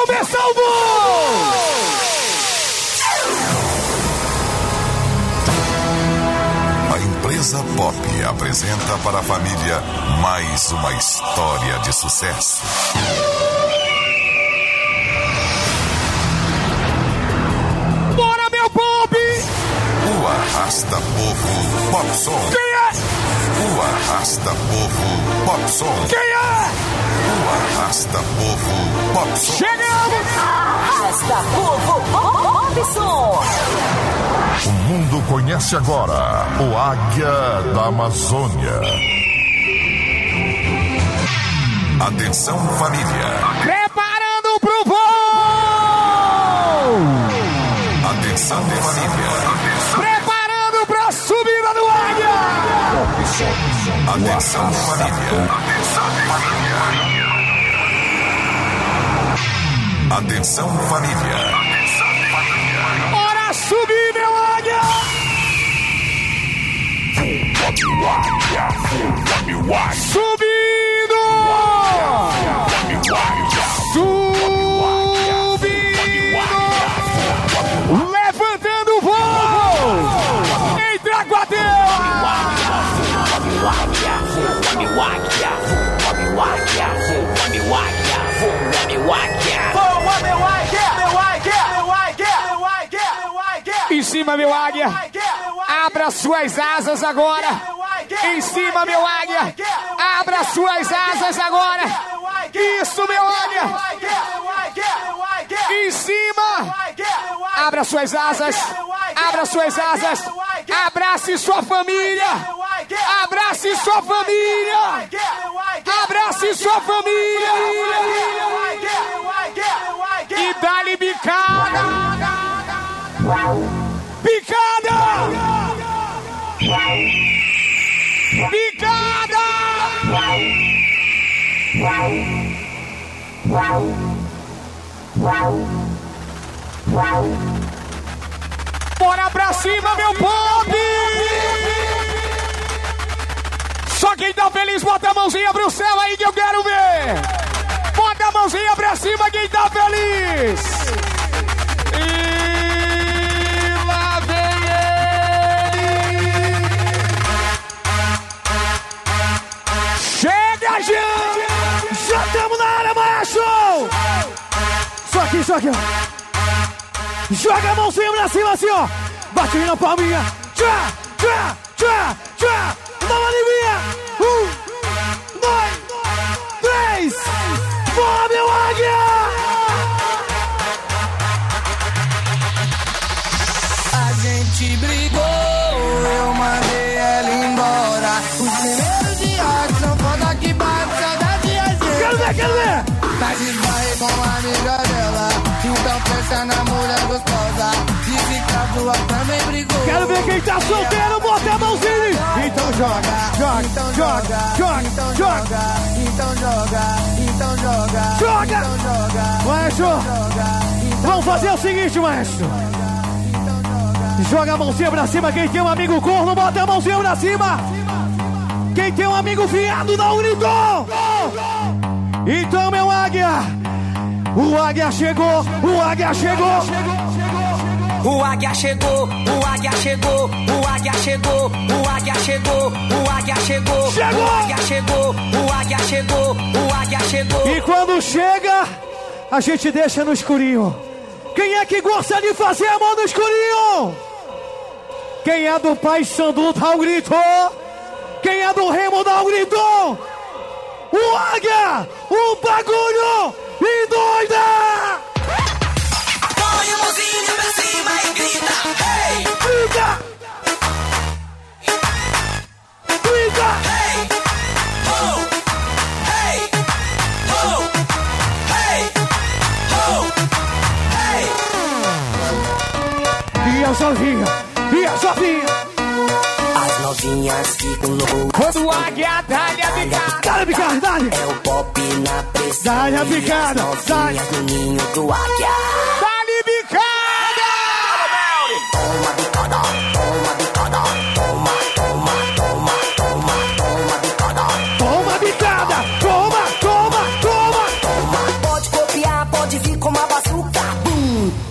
começar o gol! A empresa Pop apresenta para a família mais uma história de sucesso. Bora, meu Pop! O Arrasta Povo Popson. Quem é? O Arrasta Povo Popson. Quem é? O Arrasta Povo Popson. Chegamos! Arrasta Povo Popson. O mundo conhece agora o Águia da Amazônia. Atenção, família. Preparando pro voo! Atenção, família. Preparando pra subida do Águia! Atenção, família. Atenção, família. Bora subir, meu Águia! Subindo! Subindo! Levantando o voo! Entra com a Em cima, meu águia! Abra suas asas agora! Em cima, meu águia! Abra suas asas agora! Isso, meu águia! Em cima! Abra suas asas! Abra suas asas! Abrace sua família! Abrace sua família! Abrace sua família! E dá-lhe bicada! Picada! Picada! Bora pra cima, meu Pop! Só quem tá feliz, bota a mãozinha pro céu aí que eu quero ver! Bota a mãozinha pra cima quem tá feliz! Já estamos na área, macho! Só aqui, ó. Joga a mãozinha pra cima, assim, ó. Bate na palminha. Tchá, tchá, tchá, tchá. Vamos, Livinha. 1, 2, 3. Bora, meu águia! A gente brigou, eu mandei ela embora. Os primeiros dias são foda que bate saudade a gente. Quero ver! Tá de baile com a amiga dela, então pensa na mulher gostosa. Disse que a tua também brigou. Quero ver quem tá solteiro, bota a mãozinha! Então joga! Maestro! Vamos fazer o seguinte, maestro! Joga a mãozinha pra cima, quem tem um amigo corno, bota a mãozinha pra cima! Quem tem um amigo viado, dá um grito! Então, meu águia! O águia chegou! O águia chegou! O águia chegou! O águia chegou! O águia chegou! O águia chegou! O águia chegou! Chegou! O águia chegou! O águia chegou! O águia chegou! E quando chega, a gente deixa no escurinho. Quem é que gosta de fazer a mão no escurinho? Quem é do Pai Sandu dá um grito! Quem é do Remo dá um grito! O águia! O bagulho! E doida! Põe a mãozinha pra cima e grita! Hey! Grita! Grita! Hey! Oh! Hey! Oh! Hey! Oh! Hey! E a Sovinha! E a Sovinha! As novinhas ficam loucas. Quando o águia dá-lhe a picada! Dá-lhe a picada, dá-lhe! É o pop na pressão. Dá-lhe a picada! Dá-lhe! No ninho do águia. Dá-lhe picada! Toma bicada, toma bicada, toma, toma, toma, toma, toma bicada. Toma bicada! Toma, toma, toma! Toma. Pode copiar, pode vir com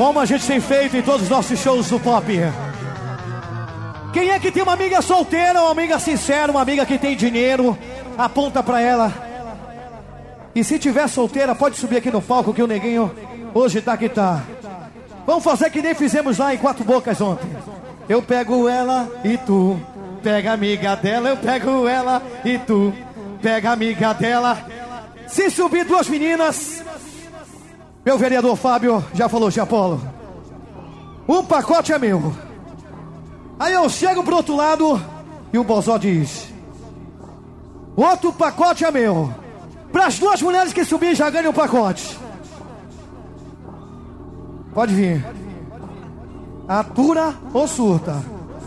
Como a gente tem feito em todos os nossos shows do pop. Quem é que tem uma amiga solteira, uma amiga sincera, uma amiga que tem dinheiro? Aponta pra ela. E se tiver solteira, pode subir aqui no palco que o neguinho hoje tá que tá. Vamos fazer que nem fizemos lá em Quatro Bocas ontem. Eu pego ela e tu pega a amiga dela. Eu pego ela e tu pega a amiga dela. Se subir duas meninas, meu vereador Fábio já falou, Apolo. Um pacote é meu. Aí eu chego pro outro lado e o Bozó diz: outro pacote é meu. Para as duas mulheres que subirem já ganham um pacote. Pode vir. Atura ou surta?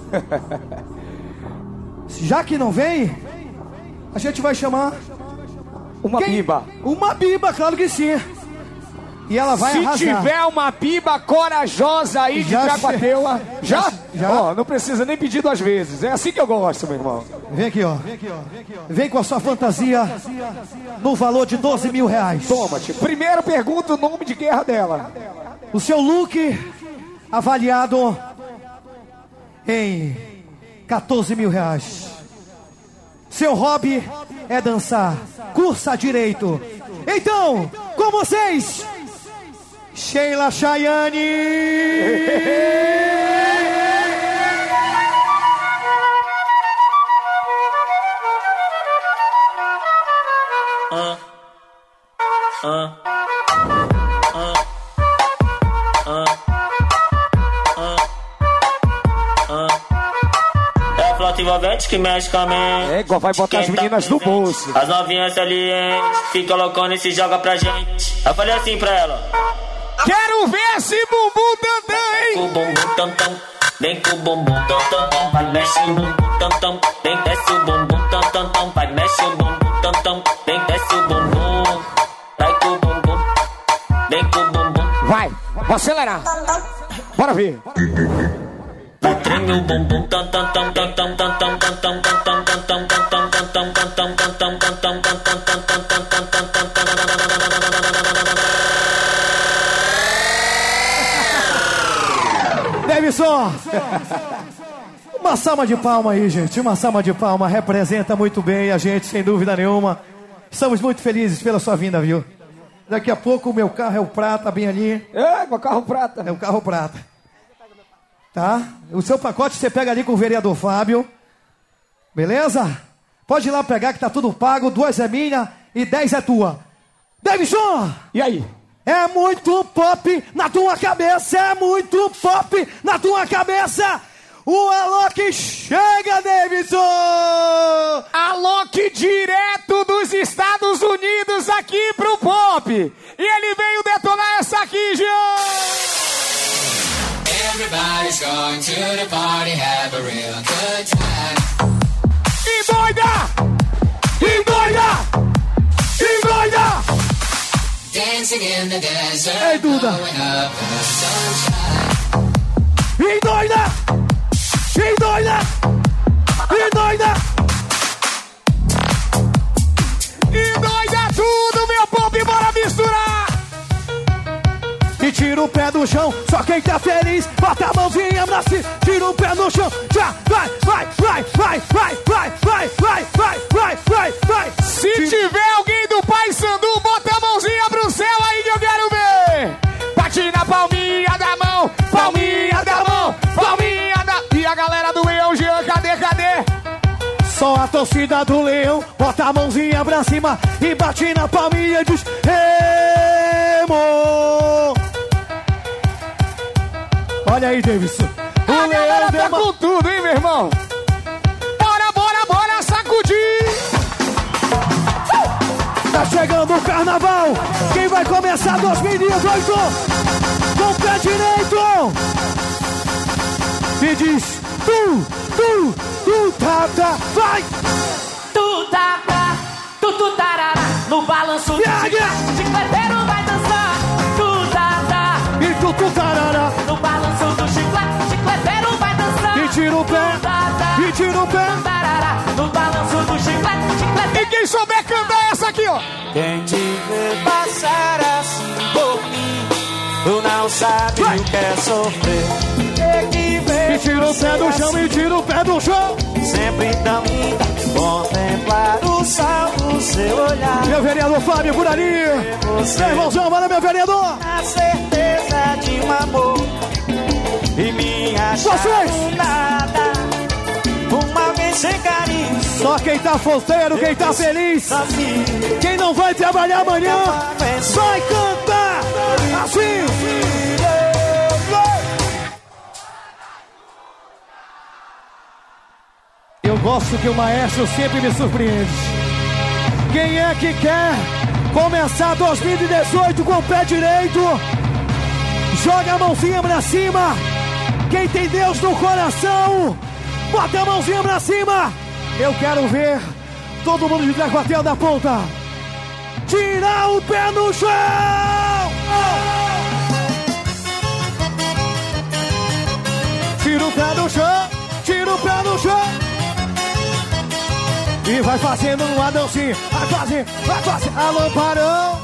Já que não vem, a gente vai chamar uma biba. Uma biba, claro que sim. E ela vai arrasar. Se tiver uma biba corajosa aí de Trapateua, já? Ó, não precisa nem pedir duas vezes. É assim que eu gosto, meu irmão. Vem aqui, ó. Vem com a sua fantasia no valor de 12 mil reais. Toma, tio. Primeiro pergunta o nome de guerra dela. O seu look avaliado em 14 mil reais. Seu hobby é dançar. Cursa direito. Então, com vocês, Sheila Chayane. É flauta envolvente que mexe com a mente. É igual vai botar as meninas no bolso. As novinhas salientes fica loucona e se joga pra gente. Eu falei assim pra ela: quero ver esse bumbum tantã, hein? Com o bumbum tantã, vem com o bumbum tantã, vai mexe o bumbum tantã, vem desce o bumbum tantã, vai mexe o bumbum tantã, vem desce o bumbum, vai com o bumbum, vem com o bumbum. Vai, vou acelerar. Bora ver. Treme o bumbum tam tam tam tam tam tam tam tam tam tam tam tam tam tam tam tam. Davidson, uma salva de palma aí, gente. Uma salva de palma representa muito bem a gente, sem dúvida nenhuma. Estamos muito felizes pela sua vinda, viu? Daqui a pouco o meu carro é o prata, bem ali. É, meu carro prata. É o carro prata. Tá? O seu pacote você pega ali com o vereador Fábio. Beleza? Pode ir lá pegar que tá tudo pago. 2 é minha e 10 é tua. Davidson! E aí? É muito pop na tua cabeça. É muito pop na tua cabeça. O Alok chega, Davidson! Alok direto dos Estados Unidos aqui pro pop. E ele veio detonar essa aqui, Jean! Everybody's going to the party, have a real good time. E doida! E doida! E doida! Dancing in the desert, Ei, Duda! blowing up the sunshine. E doida! E doida! E doida! E doida tudo, meu povo, bora misturar! E tira o pé do chão, só quem tá feliz, bota a mãozinha pra cima, tira o pé do chão, já, vai, vai, vai, vai, vai, vai, vai, vai, vai, vai, vai, vai. Se tiver alguém do Pai Sandu, bota a mãozinha pro céu aí que eu quero ver. Bate na palminha da mão, palminha da mão, palminha da... E a galera do Leão, Jean, cadê? Só a torcida do Leão, bota a mãozinha pra cima e bate na palminha e diz, Emo! Olha aí, Davidson. A galera tá com tudo, hein, meu irmão? Bora sacudir! Tá chegando o carnaval. Quem vai começar 2018 com o pé direito? E diz, tu, vai! Tu, tarará, no balanço do chicleteiro vai dançar. E tu, tarará, no balanço do chicleteiro vai dançar. E tira o pé, tarará, no balanço do chiclete. E quem souber cantar essa aqui, ó. Quem te vê passar assim por mim, Tu não sabe o que é sofrer. Me tira o pé do chão, me tira o pé do chão. Sempre tão linda, contemplar o sol do seu olhar. Meu vereador Fábio por ali. Meu irmãozão, valeu meu vereador. A certeza de um amor. E minha nada. Uma vez sem carinho. Só quem tá solteiro, quem tá feliz. Quem não vai trabalhar amanhã, vai cantar assim. Eu gosto que o maestro sempre me surpreende. Quem é que quer começar 2018 com o pé direito? Joga a mãozinha pra cima. Quem tem Deus no coração, bota a mãozinha pra cima. Eu quero ver todo mundo de Tracuatel da ponta. Tirar o pé no chão. Tira o pé do chão. Tira o pé do chão. E vai fazendo uma dancinha. Vai fazer a lamparão.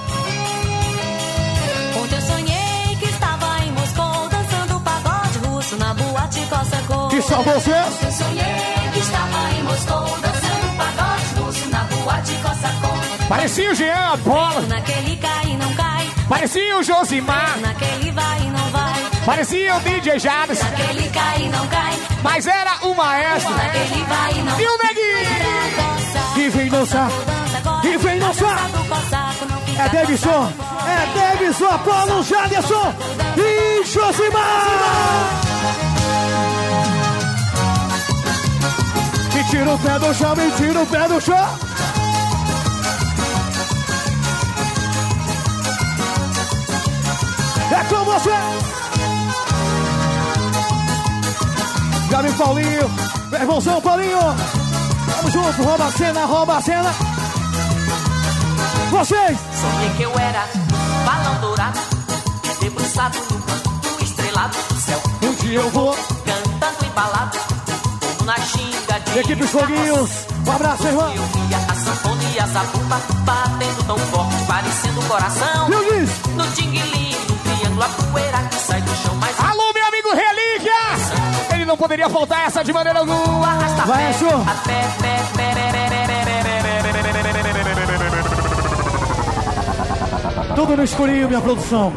Ontem eu sonhei que estava em Moscou dançando pagode russo na boate Cossacô. Que só vocês? Ontem eu sonhei que estava em Moscou dançando pagode russo na boate Cossacô. Parecia o Jean, bola. Naquele cai e não cai. Parecia o Josimar. Naquele vai e não vai. Parecia o DJ Jades. Naquele cai e não cai. Mas era o maestro. Naquele vai e não vai. E o Neguinho. E vem dançar. E vem dançar. É Davidson. É Davidson, Apolo, Jaderson e Josimar. Me tira o pé do chão, me tira o pé do chão. É com você. Gabi Paulinho, meu irmãozão Paulinho. Vamos junto, rouba a cena, rouba a cena. Vocês! Sonhei que eu era balão dourado, debruçado no canto estrelado do céu. Um dia eu vou cantando embalado, como na xinga de Equipe Foguinhos. Um abraço, irmão. Eu via a sanfona e a zabumba batendo tão forte, parecendo um coração. No tinguilinho, no triângulo, a poeira que sai do chão. Mas alô, meu amigo Relíquia! Ele não poderia faltar essa de maneira alguma. Arrasta vai, pé, a pé, pé. Tudo no escurinho, minha produção.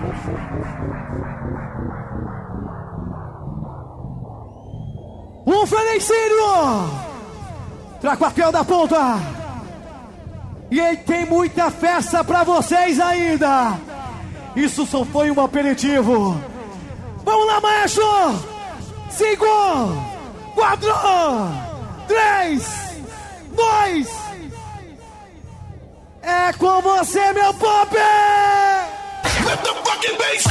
Um Felicírio! Tracuatel da ponta. E aí tem muita festa pra vocês ainda. Isso só foi um aperitivo. Vamos lá, maestro! 5, 4, 3, 2. É com você, meu pop! Let the fucking bass!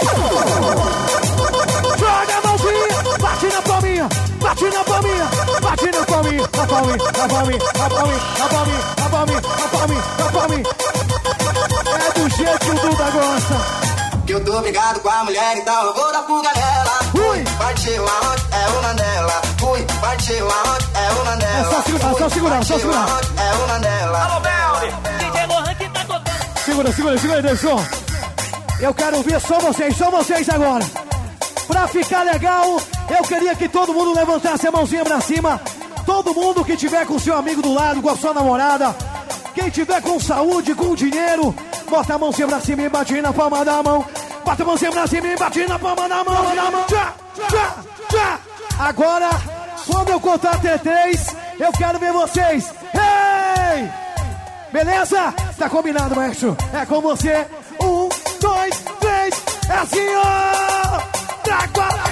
Joga a mãozinha, bate na palminha, bate na palminha, bate na palminha, na palminha, na palminha, na palminha, na palminha, na palminha, na palminha, na palminha. É do jeito que o Duda gosta. Que eu tô brigado com a mulher, então eu vou dar fuga nela. Ui! Partiu aonde? É uma dela. Ui! Partiu aonde? É uma dela. É só segurar, só segurar, só segurar. É uma dela. Alô, Belly! DJ Lohan que tá tocando. Segura, Edson. Eu quero ver só vocês agora. Pra ficar legal, eu queria que todo mundo levantasse a mãozinha pra cima. Todo mundo que tiver com seu amigo do lado, com a sua namorada. Quem tiver com saúde, com dinheiro, bota a mãozinha pra cima e bate na palma da mão. Bota a mãozinha pra cima e bate na palma da mão. Tchá, tchá, tchá. Agora, quando eu contar até 3, eu quero ver vocês. Ei! Beleza? Tá combinado, maestro. É com você. 1, 2, 3. É assim, ó! Traga!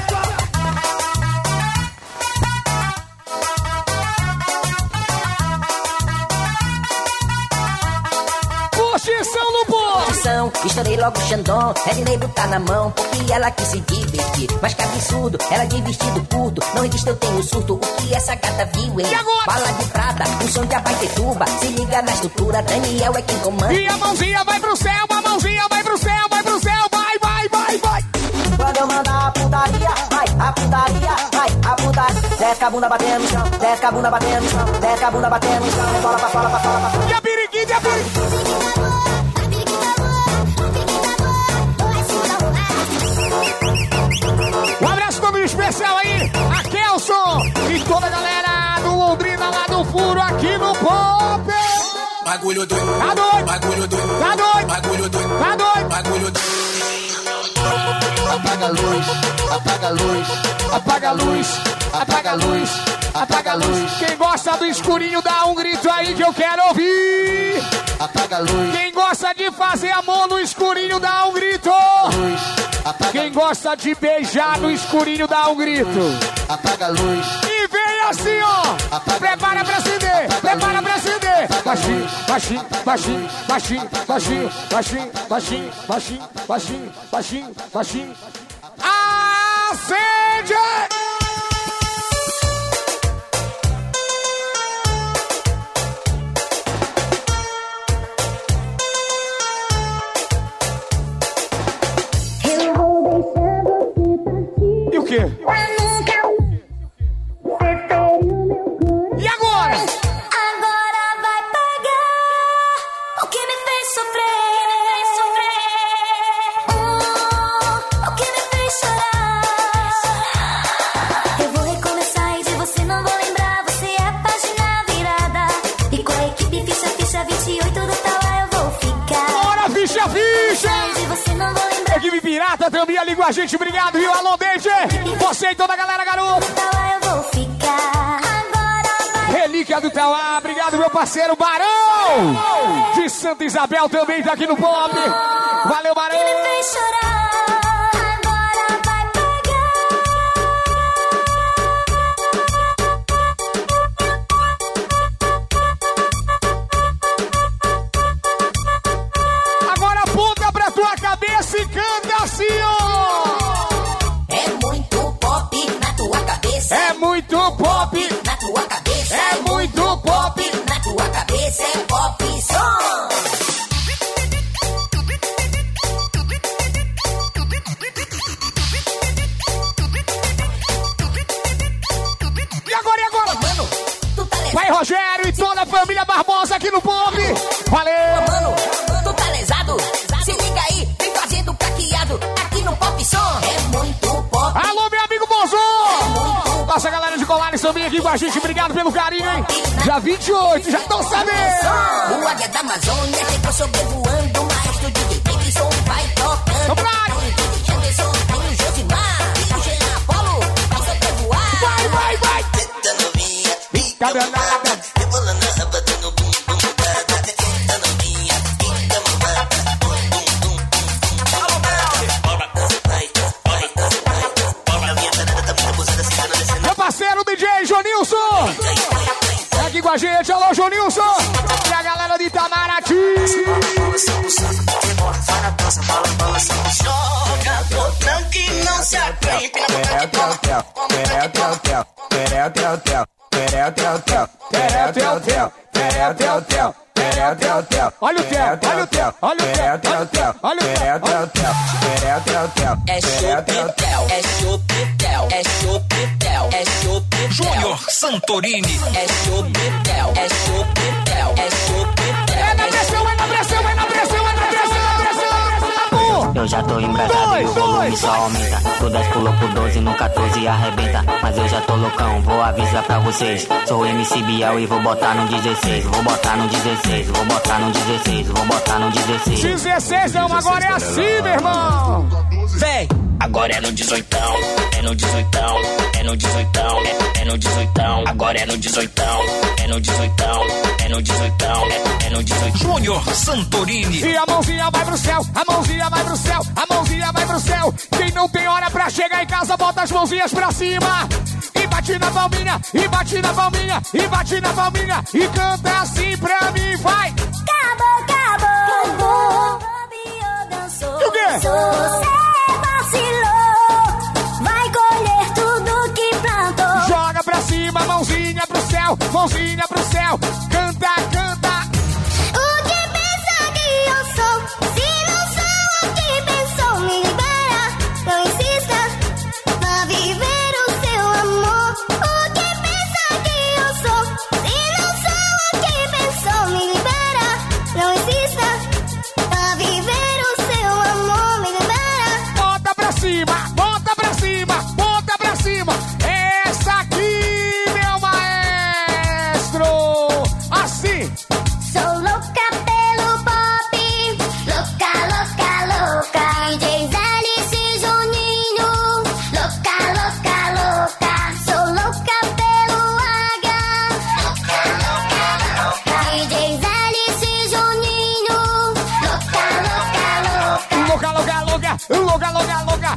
Curtição no povo! Estourei logo o Xandão, Ednei botar na mão, porque ela quis se divertir. Mas que absurdo, ela de vestido curto, não resiste, eu tenho surto. O que essa gata viu, hein? E agora? Bala de prata, o som de Abaetetuba. Se liga na estrutura, Daniel é quem comanda. E a mãozinha vai pro céu, a mãozinha vai pro céu, vai pro céu, vai, vai, vai, vai. Quando eu mandar a putaria, vai, a putaria, vai, a putaria. Desce a bunda batendo no chão, desce a bunda batendo no chão, desce a bunda batendo no chão, bola pra fora, pra fora, pra fora. E a periquita, e a periquita. bagulho doido. Tá doido. Bagulho doido. Tá doido. Bagulho doido. Tá doido. Bagulho doido. Apaga a luz, apaga a luz, apaga a luz, apaga a luz, apaga a luz. Quem gosta do escurinho dá um grito aí que eu quero ouvir. Apaga a luz. Quem gosta de fazer amor no escurinho dá um grito. Quem gosta de beijar no escurinho dá um grito. Apaga a luz. E vem assim, ó. Prepara pra acender, prepara pra acender. Baixinho, baixinho, baixinho, baixinho, baixinho, baixinho, baixinho, baixinho, baixinho, baixinho, baixinho. Acende! E o quê? E agora? Agora vai pagar o que me fez sofrer. O que me fez chorar. Eu vou recomeçar e de você não vou lembrar. Você é a página virada. E com a equipe ficha 28 do Tauá eu vou ficar. Bora, ficha! De você não vou lembrar. Equipe Pirata também ali com a gente, obrigado, viu? Alô, Dente! Você e toda a galera, garoto! Tauá eu vou ficar. Relíquia do Tauá, obrigado, meu parceiro Barão! De Santa Isabel também tá aqui no Pop. Valeu, Barão! Que me fez chorar. Agora vai pagar. Agora aponta pra tua cabeça e canta assim, ó! É muito pop na tua cabeça. É muito pop na tua cabeça. É muito pop na tua cabeça. É pop som. E agora, e agora? Mano, tu tá lesado. Vai, Rogério e toda a família Barbosa aqui no Pop. Valeu! Mano, tu tá lesado. Se liga aí, vem fazendo caqueado aqui no Pop Som. É muito pop. Alô, meu amigo Bonzão! Nossa galera de Colares também aqui com a gente. Obrigado pelo carinho, hein? Já 28, já estão sabendo! O Águia da Amazônia chegou sobrevoando. O maestro de Davidson vai tocando. Vamos lá! Tem o Anderson, tem o Josimar. E o Jean Apolo vai sobrevoar. Vai, vai, vai! Cadê nada? Meu parceiro DJ Jonilson! Tá aqui com a gente, alô Jonilson! E a galera de Itamaraty! Joga botão que não se aguenta. Olha o Theo, olha o Theo, olha o Theo, olha o Theo. É Chopitel, é Chopitel, é Chopitel, é Chopitel. Júnior Santorini. É Chopitel, é Chopitel, é Chopitel. É na pressão, é na pressão, é na pressão, é na pressão, é na pressão. Eu já tô embrasado e o volume só aumenta. Do 10 pulou pro 12, no 14 arrebenta. Mas eu já tô loucão, vou avisar pra vocês. Sou MC Biel e vou botar no 16. Vou botar no 16, vou botar no 16, vou botar no 16. 16 não, agora é assim, meu irmão. Vem! Agora é no 18, é no 18, é no 18, é no 18. Agora é no 18, é no 18, é no 18, é no 18. Júnior Santorini. E a mãozinha vai pro céu, a mãozinha vai pro céu, a mãozinha vai pro céu. Quem não tem hora pra chegar em casa, bota as mãozinhas pra cima. E bate na palminha, e bate na palminha, e bate na palminha. E canta assim pra mim, vai. Acabou, acabou. E o quê? Você vacilou. Vai colher tudo que plantou. Joga pra cima, mãozinha pro céu, mãozinha pro céu. Canta, canta. O que pensa que eu sou? Se não sou o que pensou, me libera. Não insista, vá viver o seu amor. O que pensa que eu sou? Se não sou o que pensou, me libera. Não insista, vá viver o seu amor, me libera. Bota pra cima, bota pra cima, bota pra cima. Essa aqui, meu maestro.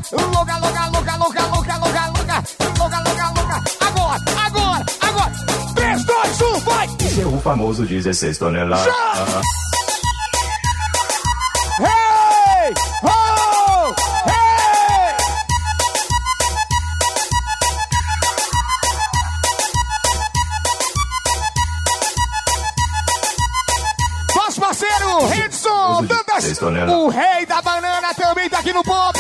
Louca, louca, louca, louca, louca, louca, louca, louca, louca, louca. Agora, agora, agora. 3, 2, 1, vai! Esse é o famoso 16 toneladas. Hey! Oh! Hey! Nosso parceiro, Edson Dantas, o rei da banana também tá aqui no pop.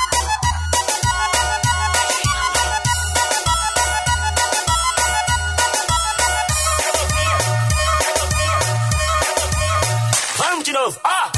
Vamos de novo, ó!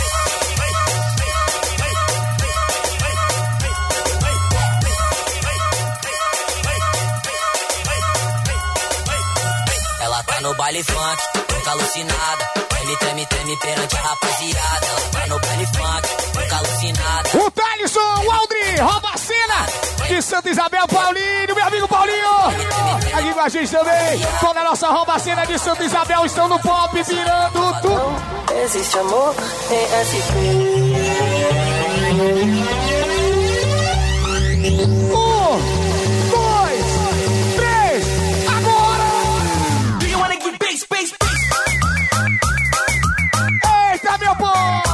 Ela tá no baile funk, fica alucinada. Ele treme perante a rapaziada. Ela tá no baile funk, fica alucinada. O Thalisson, o Aldri, rouba a cena de Santa Isabel, Paulinho, meu amigo Paulinho. Aqui com a gente também, toda a nossa rouba a cena de Santa Isabel estão no pop, virando tudo. Existe amor em SP. 1, 2, 3, agora! Do you wanna get bass, bass, bass? Eita, meu povo!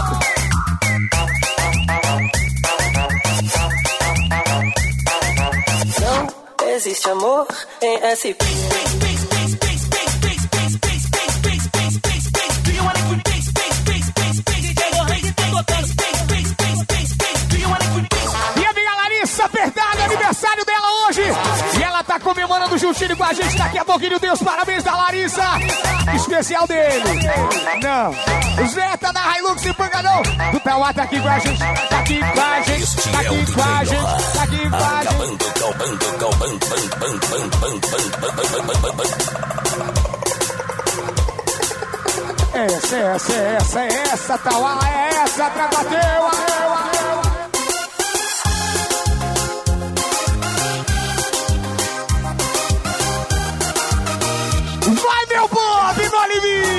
Não existe amor em SP. Minha amiga Larissa Apertada, aniversário dela hoje. E ela tá comemorando juntinho com a gente daqui a pouquinho. Deus, parabéns da Larissa. Especial dele. Não. O Zé tá na Hilux e Pangadão. O Tauá tá aqui com a gente. Tá aqui com a gente. Tá aqui com a gente. Tá aqui com a gente. Essa, Tauá, é essa, Trabateu, vai, meu Bob, no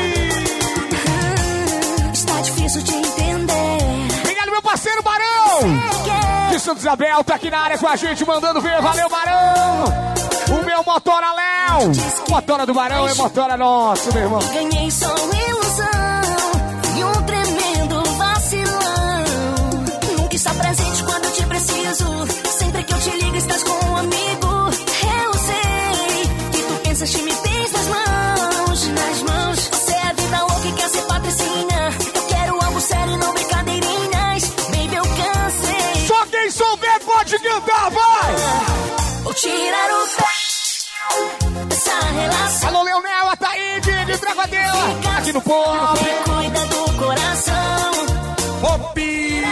Está difícil de entender. Obrigado, meu parceiro Barão de Santa Isabel, tá aqui na área com a gente, mandando ver. Valeu, Barão. O meu motora Léo. Motora do Barão é motora nosso, meu irmão. Ganhei só ilusão e um tremendo vacilão. Nunca está presente quando eu te preciso. Sempre que eu te ligo estás com um amigo. Eu sei que tu pensas que me tens nas mãos. Você é a vida louca e quer ser patricinha. Eu quero algo sério e não brincadeirinhas. Baby, eu cansei. Só quem souber pode cantar, vai! Vou tirar o pé dessa relação. Alô, Leonel, Ataíde, de Travadela. Aqui no Pop. Cuida do coração. Pop.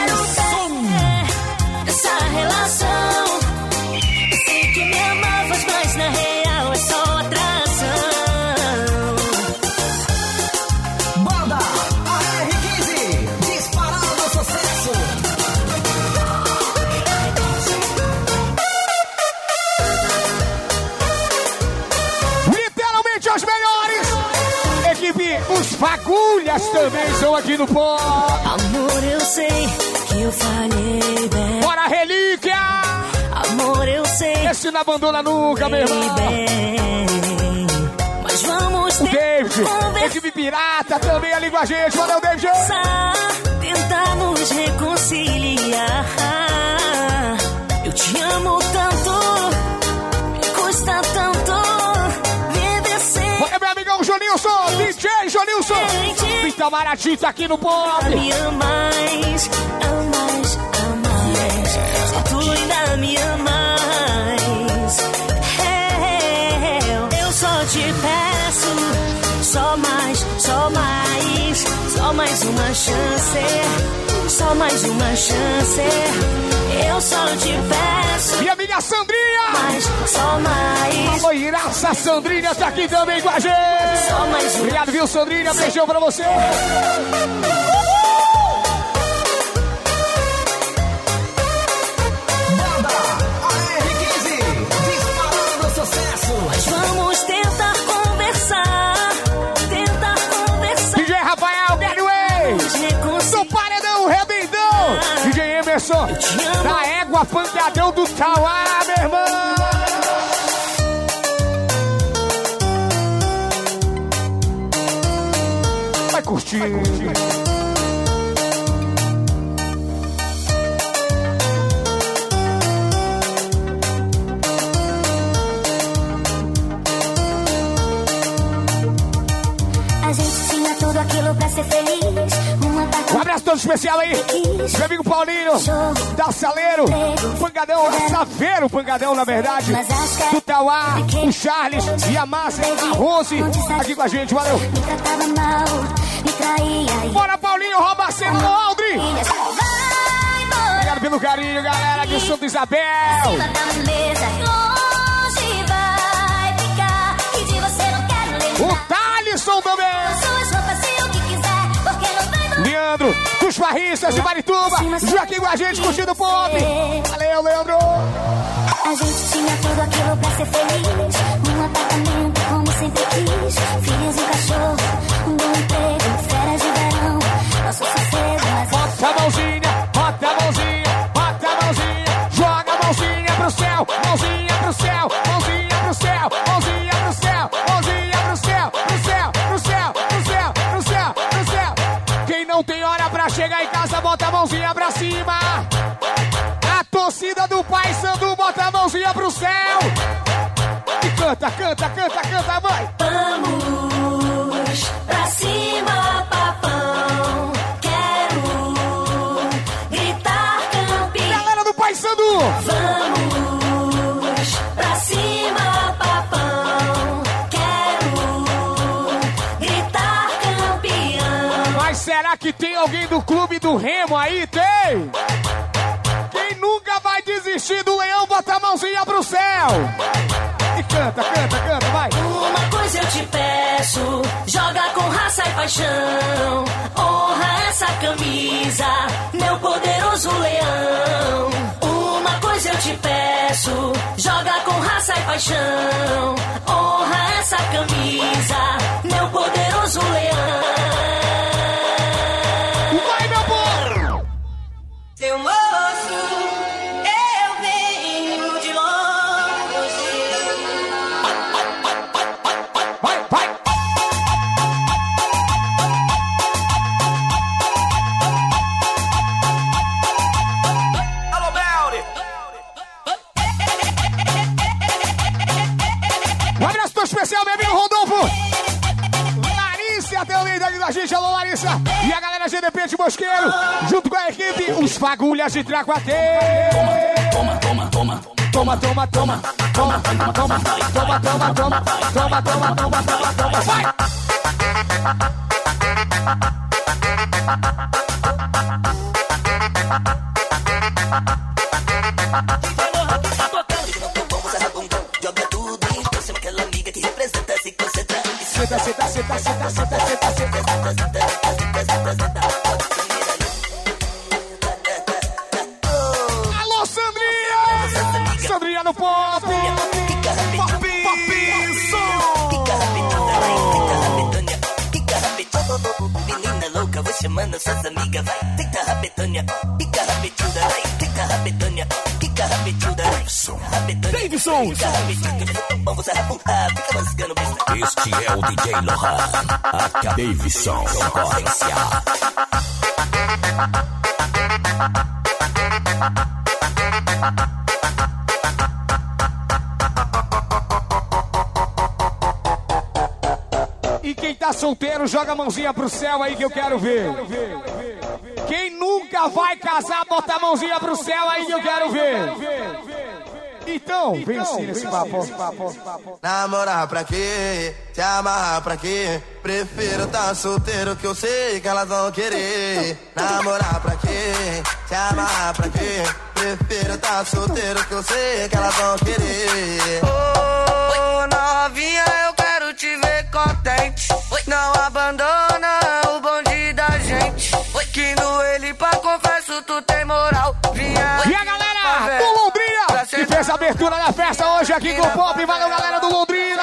Essa relação. Eu sei que me amavas, mas na real é só atração. Banda AR15, disparado sucesso. Literalmente os melhores. Equipe, os Fagulhas também são aqui no Pop. Amor, eu sei que eu falhei bem. Bora, Relíquia! Amor, eu sei. Esse não abandona nunca, meu irmão. Mas vamos o David, equipe pirata também ali com a gente. Valeu, David! Tentar nos reconciliar. Eu te amo tanto, me custa tanto viver sem. Olha, meu amigão Jonilson, DJ Jonilson. Itamaraty tá aqui no Pop. Me amais, amais, amais. Tu ainda me amais. Eu só te peço, só mais, só mais. Só mais uma chance, só mais uma chance. Eu só te peço. E a minha Sandrinha! Só mais. A loiraça Sandrinha tá aqui também com a gente. Só mais uma. Obrigado, viu, Sandrinha? Beijão pra você. Banda AR15, disparado sucesso. Mas vamos tentar conversar. DJ Rafael, Gary Way. Do Paredão, Rebendão. DJ Emerson. Alisson, da Égua Pancadão do Tauá, meu irmão. Vai curtir. A gente tinha tudo aquilo pra ser feliz. Um abraço todo especial aí, meu amigo Paulinho, da Saleiro, Pangadão, Saveiro Pangadão, na verdade, do Tauá, o Charles e a Márcia, a Rose, aqui com a gente, valeu. Me tratava mal, me traía. Bora, Paulinho, rouba a cena no Aldri. Obrigado pelo carinho, galera, de Santa Isabel. O Thalisson também. Leandro, dos Barristas de Marituba, Joaquim com a gente, curtindo o pop. Valeu, Leandro. A gente tinha tudo aquilo pra ser feliz. Um apartamento como sempre quis. Filhos e um cachorro, um bom emprego, férias de verão. Nosso sossego, mas... Bota a mãozinha, bota a mãozinha, bota a mãozinha. Joga a mãozinha pro céu, mãozinha pro céu, mãozinha pro céu, mãozinha pro céu, mãozinha pro céu, pro céu, pro céu, pro céu, pro céu, pro céu. Quem não tem hora pra chegar em casa, bota a mãozinha pra cima. A torcida do Paysandu, bota a mãozinha pro céu. E canta, canta, canta, canta, vai. Vamos pra cima, papão. Quero gritar campeão. Galera do Paysandu. Vamos pra cima, papão. Quero gritar campeão. Mas será que tem alguém do clube do Remo aí? Tem! Quem nunca vai desistir do Leão, bota a mãozinha pro céu! E canta, canta, canta, vai! Uma coisa eu te peço, joga com raça e paixão. Honra essa camisa, meu poderoso Leão. Uma coisa eu te peço, joga com raça e paixão. Honra essa camisa, meu poderoso Leão. Vai, meu povo! Seu moço, eu venho de longe. Vai, vai! Alô, Belly! Um abraço todo especial, meu amigo Rodolfo! Larissa, tem o líder da gente, alô Larissa! E a galera GDP de Mosqueiro, junto com a equipe, os fagulhas de Tracuaté! Toma, toma, toma. Toma, toma, toma, toma, toma, toma, toma, toma, toma, toma, toma, toma, toma, toma, vai! Joga tudo em você, aquela amiga que representa, se concentra. Senta, senta, senta, senta, senta, senta, senta. Alô, Sandrinha! Sandrinha no pop! Menina louca, vou chamando suas amigas, vai. Fica rabetônia, fica rabetuda, vai. Fica rabetônia, fica rabetuda, vai. Davidson! Fica rabetuda, vamos arrumar, fica mascando besta. Este é o DJ Lohan, a Davidson concorrência. E quem tá solteiro, joga a mãozinha pro céu aí que eu quero ver. Quem nunca vai casar, bota a mãozinha pro céu aí que eu quero ver. Então, vence nesse papo. Namorar pra quê? Se amarrar pra quê? Prefiro tá solteiro que eu sei que elas vão querer. Namorar pra quê? Se amarrar pra quê? Prefiro tá solteiro que eu sei que elas vão querer. Ô, novinha, eu quero te ver contente. Não abandona o bonde da gente. Que no ele pra confesso tu tem moral. Vinha e a galera do Londrina, que fez a abertura da festa hoje aqui com o Pop. Valeu, galera do Londrina.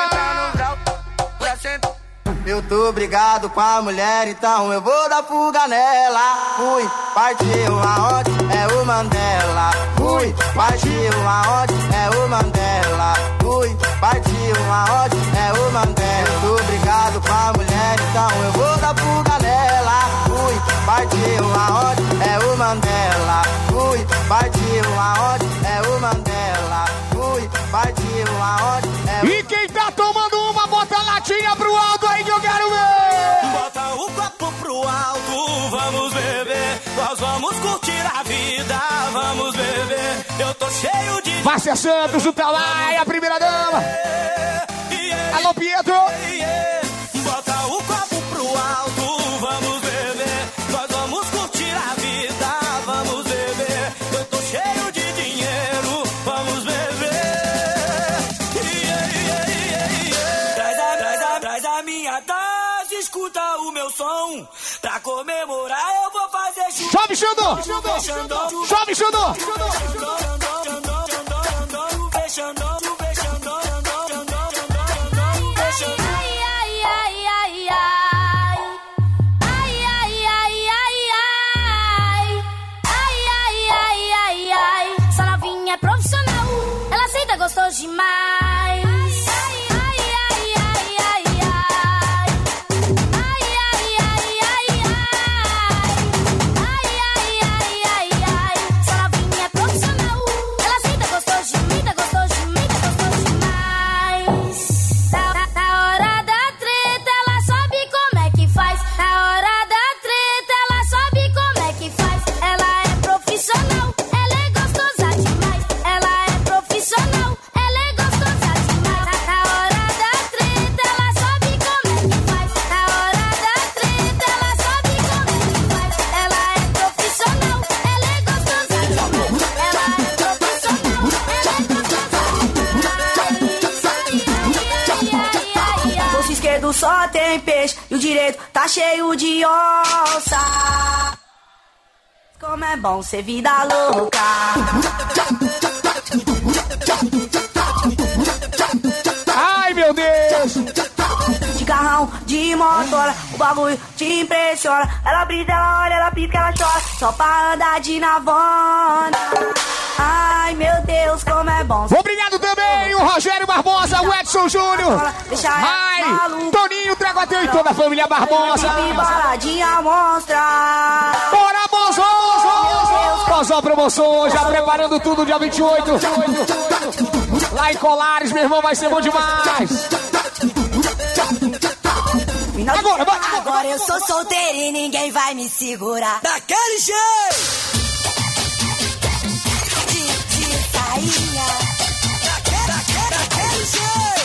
Eu tô brigado com a mulher, então eu vou dar fuga nela. Fui, partiu aonde? É o o Mandela. Ui, partiu aonde? É o Mandela. Ui, partiu aonde? É o Mandela. Muito obrigado pra mulher, então eu vou dar pro Galela. Ui, partiu aonde? É o Mandela. Ui, partiu aonde? É o Mandela. Ui, partiu aonde? É o... E quem tá tomando uma, bota a latinha pro alto aí que eu quero ver. Bota o copo pro alto, vamos beber. Nós vamos curtir a vida, vamos beber. Eu tô cheio de... Márcia Santos, do Talai, a primeira dama. Alô, Pietro. Bota o copo pro alto, vamos beber. Nós vamos curtir a vida, vamos beber. Eu tô cheio de dinheiro, vamos beber. Traz a minha taça, escuta o meu som. Pra comemorar eu vou fazer chuva. Chove, Xandô! Chove, Xandô! Essa novinha é profissional, ela aceita, gostou demais. Só tem peixe e o direito tá cheio de onça. Como é bom ser vida louca. Ai, meu Deus! De carrão, de motora, o bagulho te impressiona. Ela brilha, ela olha, ela pica, ela chora. Só pra andar de navona. Ai, meu Deus, como é bom. Obrigado também, o Rogério Barbosa, o Edson Júnior. Ai, Toninho, Traguateu e toda a família Barbosa. Baladinha monstra. Bora, Bozão! Bozão Promoções, já preparando tudo dia 28. Lá em Colares, meu irmão, vai ser bom demais. Agora, vai! Agora eu sou solteira e ninguém vai me segurar. Daquele jeito! De sainha. Daquele jeito!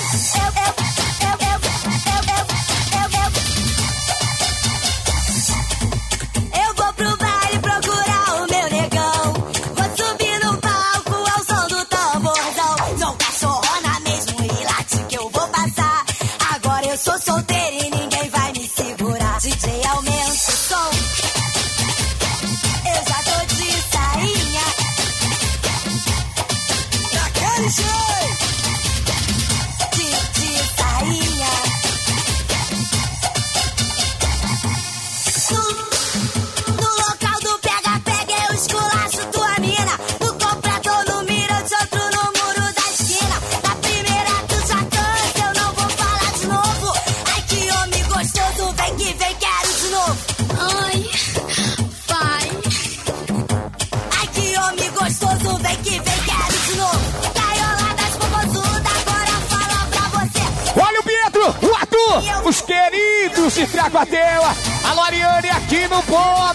Eu vou pro baile procurar o meu negão. Vou subir no palco ao som do tamborzão. Sou cachorrona mesmo e late que eu vou passar. Agora eu sou solteira e ninguém vai me segurar. DJ, aumenta o som. Eu já tô de sainha. Daquele jeito! De sainha. No local do pega-pega eu esculacho tua mina. No comprador no mira, eu te outro no muro da esquina. Na primeira tu já cansa, eu não vou falar de novo. Ai que homem gostoso, vem que vem, quero de novo. Ai, vai. Ai que homem gostoso, vem que vem, quero de novo. Caiola das popozudas, agora fala pra você. Olha o Pietro, o Arthur, os queridos de Traguateua. A Loriane aqui no Pop.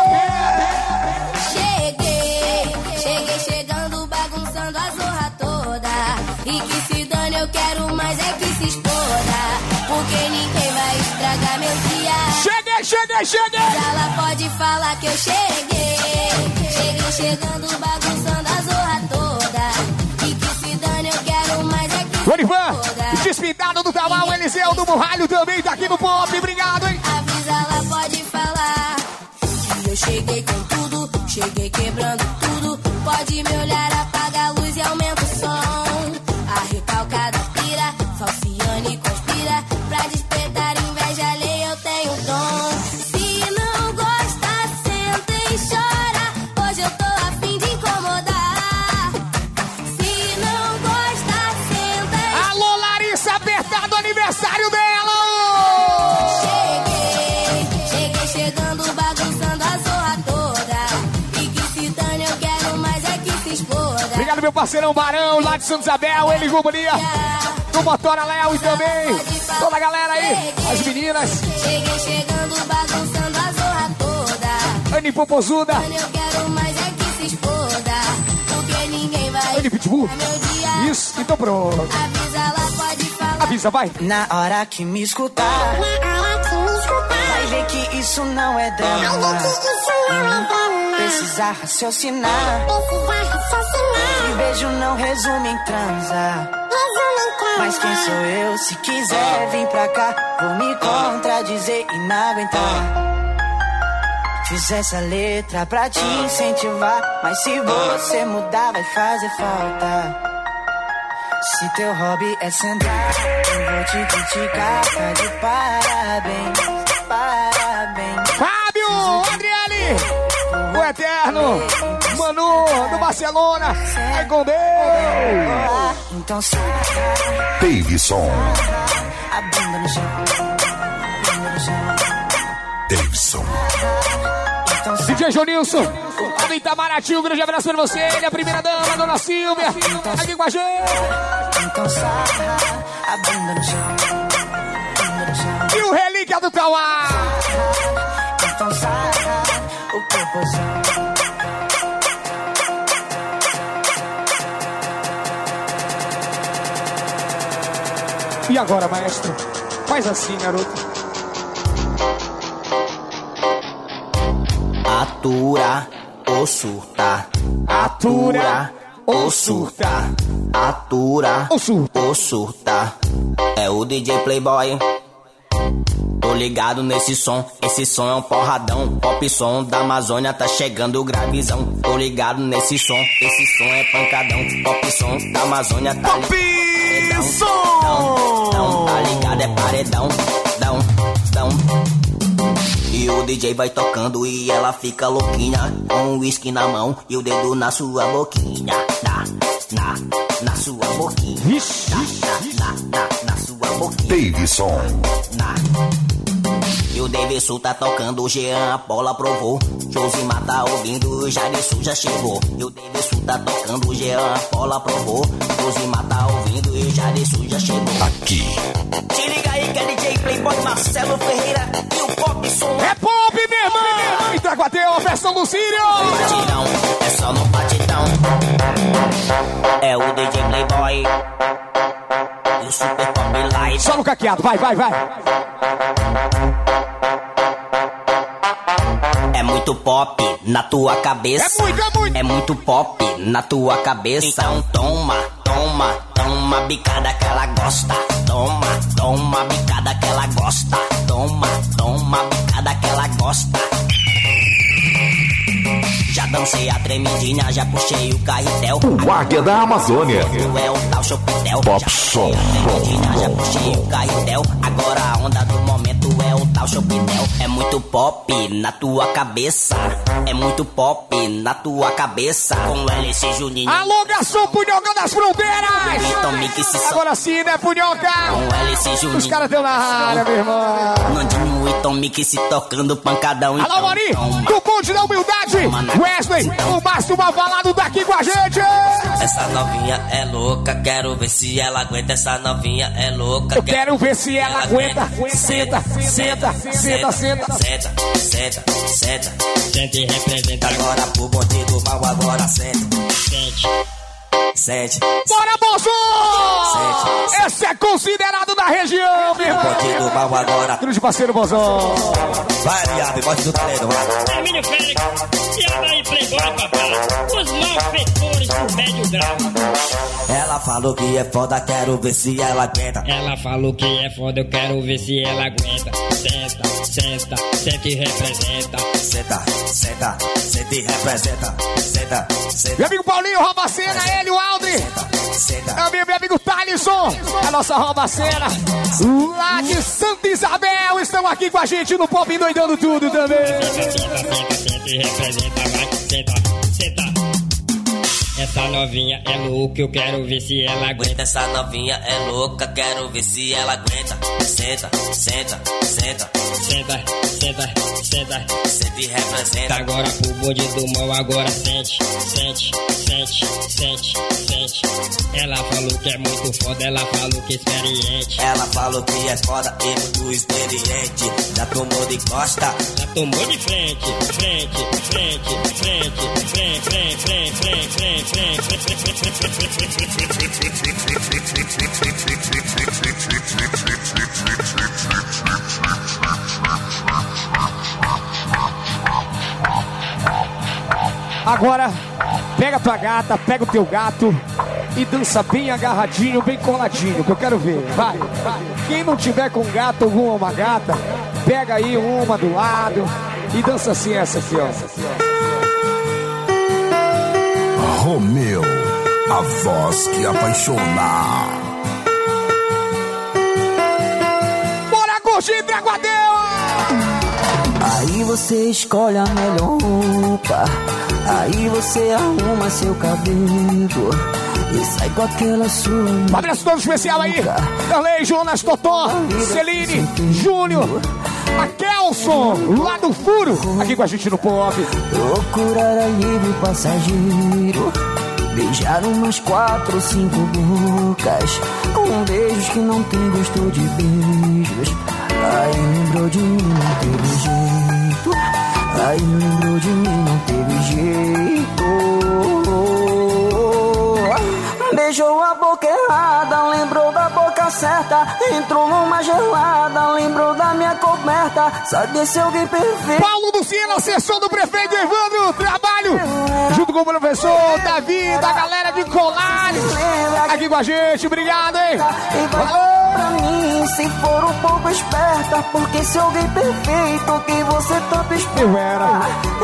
Cheguei chegando, bagunçando a zorra toda. E que se dane, eu quero mais é que se exploda. Porque ninguém vai estragar meu dia. Cheguei! Ela pode falar que eu cheguei chegando, bagunçando a zorra toda. E que se dane, eu quero mais é que se Orivan, exploda. despintado do Tamal, o Eliseu do Burralho também tá aqui no Pop. Obrigado, hein? Avisa, ela pode falar que eu cheguei com tudo, cheguei quebrando tudo. Pode me olhar, apaga a luz e aumenta o som. A recalcada pira, Falciane conspira. Pra despertar inveja alheia eu tenho dom. Se não gosta, senta e chora. Hoje eu tô afim meu parceirão Barão, lá de Santa Isabel, ele e companhia. Do Motora Léo e também toda a galera aí, as meninas. Cheguei chegando, bagunçando a zorra toda. Anne Popozuda. Eu quero mais é que se exploda. Porque ninguém vai Anne Pitbull. Isso, então pronto. Avisa lá, pode falar. Avisa, vai. Na hora que me escutar, vai ver que isso não é drama. Precisa raciocinar. E beijo não resume em transar. Mas quem sou eu? Se quiser vir pra cá, vou me contradizer e não aguentar. Fiz essa letra pra te incentivar, mas se você mudar vai fazer falta. Se teu hobby é sentar, eu vou te criticar, tá de parabéns, parabéns. Fábio, Adriele, o Eterno, Manu, do Barcelona, vai com Deus. Então sai, Davidson. a bunda no chão, bunda no chão. Davidson. Então sai, DJ Jonilson, lá do Itamaraty, um grande abraço pra você. Ele é a primeira dama, dona Silvia, aqui com a gente. então sai, a bunda no chão, bunda no chão. E o Relíquia do Tauá. Então sai, o corpozão. E agora, maestro? Faz assim, garoto. Atura ou surta. Atura ou surta. Atura ou surta. É o DJ Playboy. Tô ligado nesse som, esse som é um porradão. Pop som da Amazônia tá chegando o gravizão. Tô ligado nesse som, esse som é pancadão. Pop som da Amazônia tá ligado. Som! Tá ligado, é paredão. Dão. E o DJ vai tocando e ela fica louquinha, com um uísque na mão e o dedo na sua boquinha. Na sua boquinha. Na sua boquinha. Davidson. E o Davidson tá tocando, o Jean Paula aprovou. Josimar tá ouvindo, o Jadson já chegou. E o Davidson tá tocando, o Jean Paula aprovou. Josimar tá ouvindo, e o Jadson já chegou. Aqui. Se liga aí que é DJ Playboy Marcelo Ferreira e o Pop Som. É pop, meu irmão! Itaguateus, a versão do Sírio! Batidão, é só no batidão. É o DJ Playboy e o Super Pop Light. Só no caqueado, vai. É muito pop na tua cabeça. É muito. É muito pop na tua cabeça. Então toma bicada que ela gosta. Toma bicada que ela gosta. Toma bicada que ela gosta. Já dancei a tremidinha, já puxei o carretel. O Águia da Amazônia. É o tal Chopitel. Pop Som. Já puxei o carretel. Agora a onda do momento é o tal Chopitel. É muito pop na tua cabeça. É muito pop na tua cabeça. Com LC Juninho. Alô, garçom, Punhoca das Fronteiras! Agora sim, né, Punhoca? Com LC Juninho. Os caras estão na área, meu irmão. Nandinho e Tom Mix se tocando pancadão. Alô, Mari, do Ponte da Humildade. Wesley, o Márcio Malvalado tá aqui com a gente. Essa novinha é louca, quero ver se ela aguenta. Essa novinha é louca. Eu quero ver se ela aguenta. Senta. Sente e representa. Agora pro bonde do mal, agora sente. Bora, Bozo! Esse é considerado da região, meu irmão. Bonde do mal agora. Grande parceiro, Bozão. Vai, Diabo, bote do talento, vai. Emílio Félix, Diabo aí, Playboy, papai. Os malfeitores do médio grau. Ela falou que é foda, quero ver se ela aguenta. Ela falou que é foda, eu quero ver se ela aguenta. Senta e representa. Senta e representa. Senta. Meu amigo Paulinho, Robacena, ele, o Aldri. Meu amigo Thalisson, a nossa Robacena, lá de Santa Isabel, estão aqui com a gente no Pop Endoidando Tudo também. Senta e representa, vai. Senta. Essa novinha é louca, eu quero ver se ela aguenta. Essa novinha é louca, quero ver se ela aguenta. Senta, senta, senta. Senta, senta, senta. Senta e representa. Agora pro bonde do mal, agora sente, sente, sente, sente, sente. Ela falou que é muito foda, ela falou que é experiente. Ela falou que é foda e muito experiente. Já tomou de costa, já tomou de frente, frente, frente, frente, frente, frente, frente, frente, frente, Agora, pega tua gata, pega o teu gato e dança bem agarradinho, bem coladinho, que eu quero ver. Vai, vai. Quem não tiver com gato ou uma gata, pega aí uma do lado e dança assim, essa aqui, ó. Romeu, a voz que apaixona. Bora curtir, Draguadeu! Aí você escolhe a melhor roupa, aí você arruma seu cabelo e sai com aquela sua... Abraço todo especial aí, Darley, Jonas, Totó, Celine, Júnior, a Kelson, lá do Furo, aqui com a gente no Pop. Procurar alívio passageiro, beijar umas 4 ou 5 bocas, com beijos que não tem gosto de beijos. Aí lembrou de mim, não teve jeito. Aí lembrou de mim, não teve jeito. Beijou a boca errada, lembrou da boca certa. Entrou numa gelada, lembrou da minha coberta. Sabe se alguém perfeito. Paulo do Cielo, assessor do prefeito Evandro, trabalho junto com o professor Davi, da galera de Colares, aqui com a gente, obrigado, hein? Valeu! Pra mim, se for um pouco esperta, porque se alguém perfeito que você tanto espera. Eu era.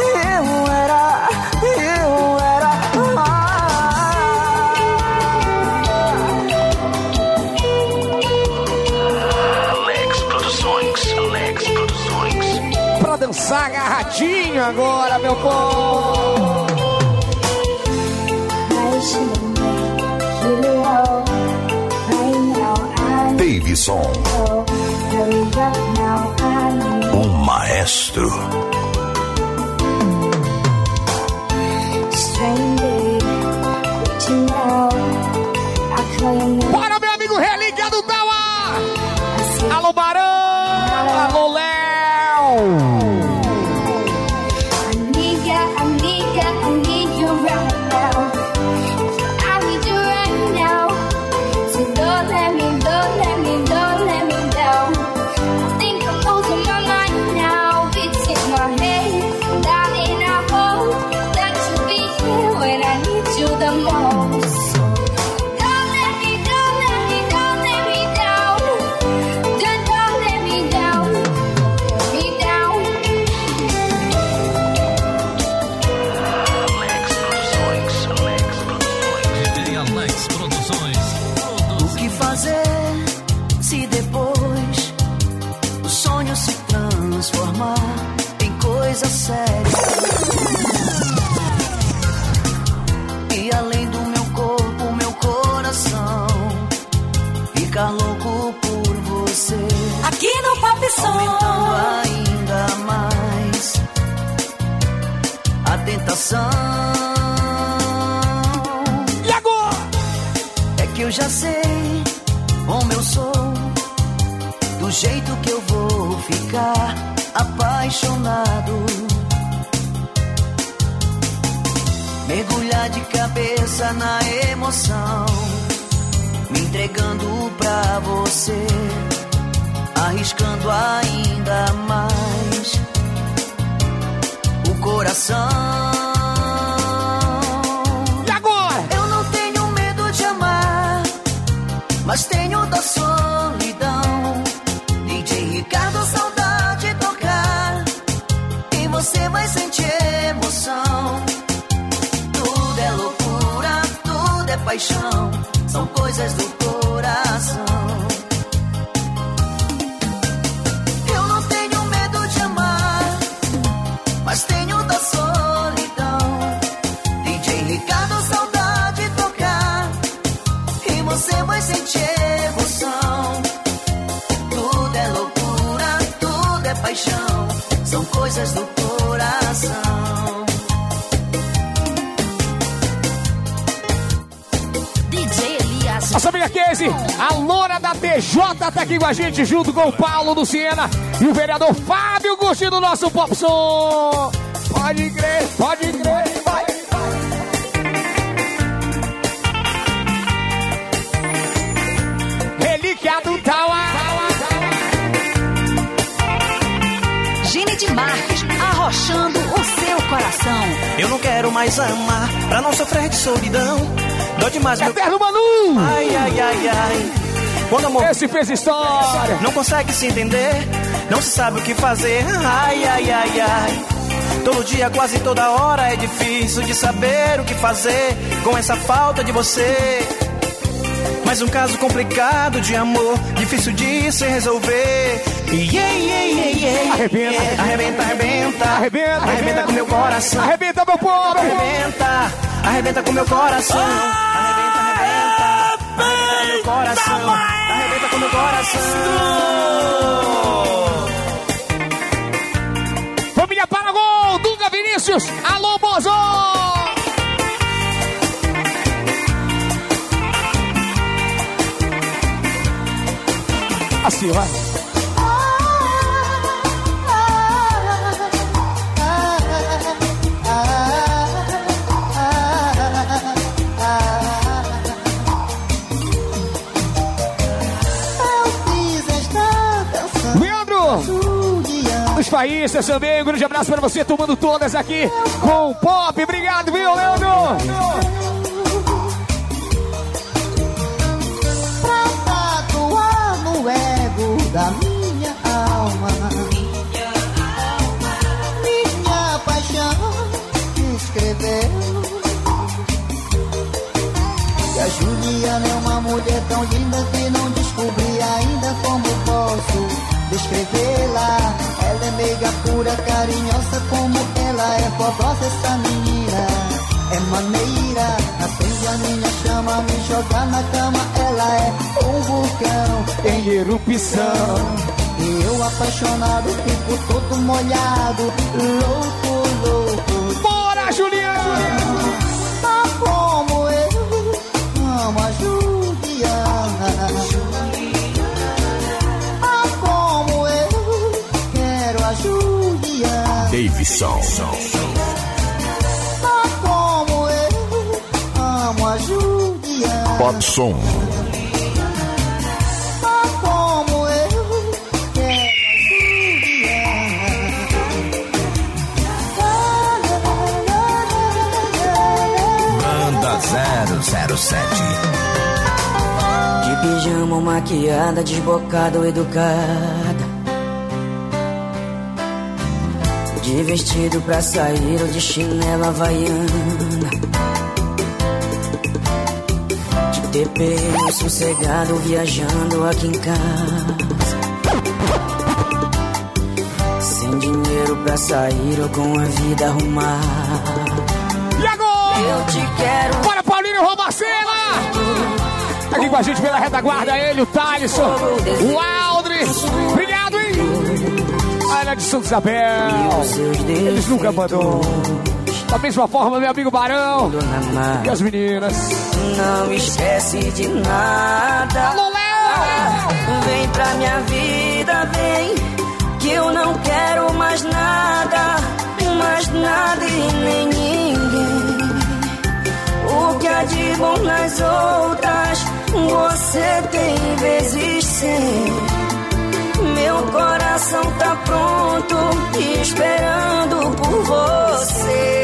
Alex Produções. Pra dançar agarradinho agora, meu povo. Davidson, maestro. Bora, meu amigo Relíquia do Tauá! Alô, Barão! Alô, Léo! E além do meu corpo, meu coração fica louco por você. Aqui no Pop Som, aumentando ainda mais a tentação. E agora? É que eu já sei como eu sou, do jeito que eu vou ficar apaixonado. Mergulhar de cabeça na emoção, me entregando pra você, arriscando ainda mais o coração. E agora? Eu não tenho medo de amar, mas tenho da solidão. DJ Ricardo, saudade tocar, e você vai sentir emoção. Tudo é loucura, tudo é paixão, são coisas do coração. Eu não tenho medo de amar, mas tenho da solidão. DJ Ricardo, saudade Nossa amiga Casey, a loura da TJ tá aqui com a gente, junto com o Paulo do Siena e o vereador Fábio curtindo o nosso Popson. Pode crer, vai. Relíquia do Tauá. Gine de Marques, arrochando o seu coração. Eu não quero mais amar, pra não sofrer de solidão. Dói demais, meu... Eterno Manu! Ai. Quando amor... Esse fez história. Não consegue se entender, não se sabe o que fazer. Ai. Todo dia, quase toda hora é difícil de saber o que fazer com essa falta de você. Mais um caso complicado de amor, difícil de se resolver. Arrebenta com meu coração. Arrebenta, meu povo. Arrebenta com meu coração. Arrebenta com meu coração. Arrebenta com meu coração. Família Paragon, Dunga Vinícius, alô, Bozo! Assim, vai. Os faístas também, um grande abraço pra você, tomando todas aqui com o Pop. Obrigado, viu, Leandro? Pra tatuar no ego da minha alma, minha paixão escreveu. E a Juliana é uma mulher tão linda que não descobri ainda como posso descrevê-la. Ela é meiga, pura, carinhosa, como ela é fogosa. Essa menina é maneira, acende a minha chama, me joga na cama. Ela é um vulcão em erupção. E eu apaixonado, fico todo molhado, louco. Bora, Juliana! Tá como eu amo a Juliana. Davidson. Tá como eu amo a Juliana. Popson. Tá como eu quero a Juliana. Banda 007. De pijama maquiada, desbocada ou educada, de vestido pra sair ou de chinela havaiana, de TPM sossegado viajando aqui em casa, sem dinheiro pra sair ou com a vida arrumada. E agora? Eu te quero. Bora, Paulinho Romacena! Aqui com a gente pela retaguarda, ele, o Thalisson, o Aldri. Obrigado, hein? A Ilha de Santa Isabel. Eles nunca abandonam. Da mesma forma, meu amigo Barão e as meninas. Não esquece de nada. Alô, Léo! Vem pra minha vida, vem, que eu não quero mais nada e nem ninguém. O que há de bom nas outras, você tem vezes 100. Meu coração tá pronto, esperando por você.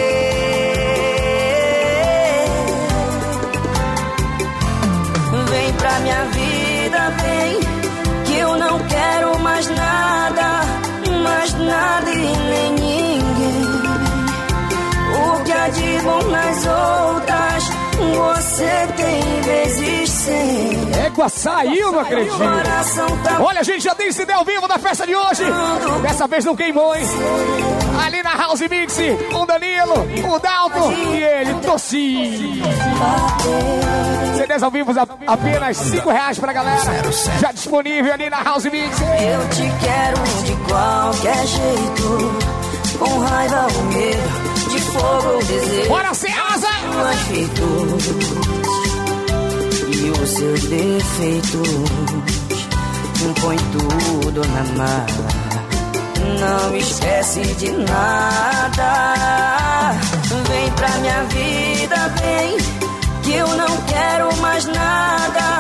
Vem pra minha vida, vem, que eu não quero mais nada e nem ninguém. O que há de bom nas outras, você tem vezes 100. Égua saiu, não acredito. Olha, a gente já tem CD ao vivo da festa de hoje. Dessa vez não queimou, hein? Ali na House Mix, o Danilo, o Dalton e ele, Tossi. CDs ao vivo apenas R$5 pra galera. Já disponível ali na House Mix. Eu te quero de qualquer jeito, com raiva ou medo, de fogo ou desejo. Bora, Ceasa! E o os seus defeitos, põe tudo na mala, não esquece de nada. Vem pra minha vida, vem, que eu não quero mais nada.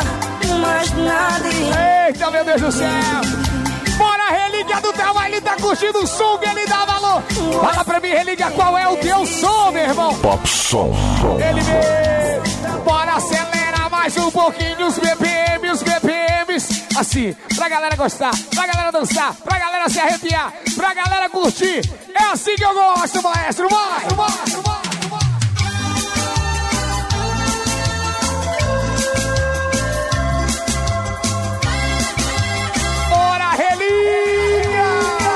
Eita, meu Deus do céu! Bora, Relíquia do Trauma, ele tá curtindo o som que ele dá valor. Fala pra mim, Relíquia, qual é o teu som, meu irmão? Pop som. Ele mesmo. Bora, acelera mais um pouquinho os BPMs. Assim, pra galera gostar, pra galera dançar, pra galera se arrepiar, pra galera curtir. É assim que eu gosto, maestro. Vai. Bora, Relíquia!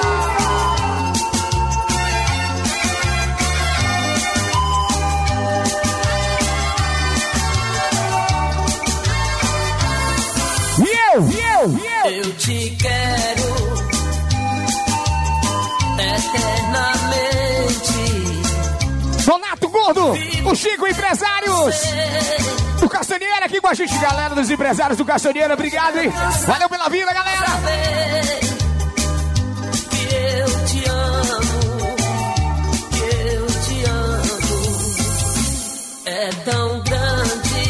Eu te quero eternamente. Donato Gordo, o Chico Empresários do Castanheira aqui com a gente, galera dos empresários do Castanheira, obrigado, hein? Valeu pela vida, galera! Que eu te amo, é tão grande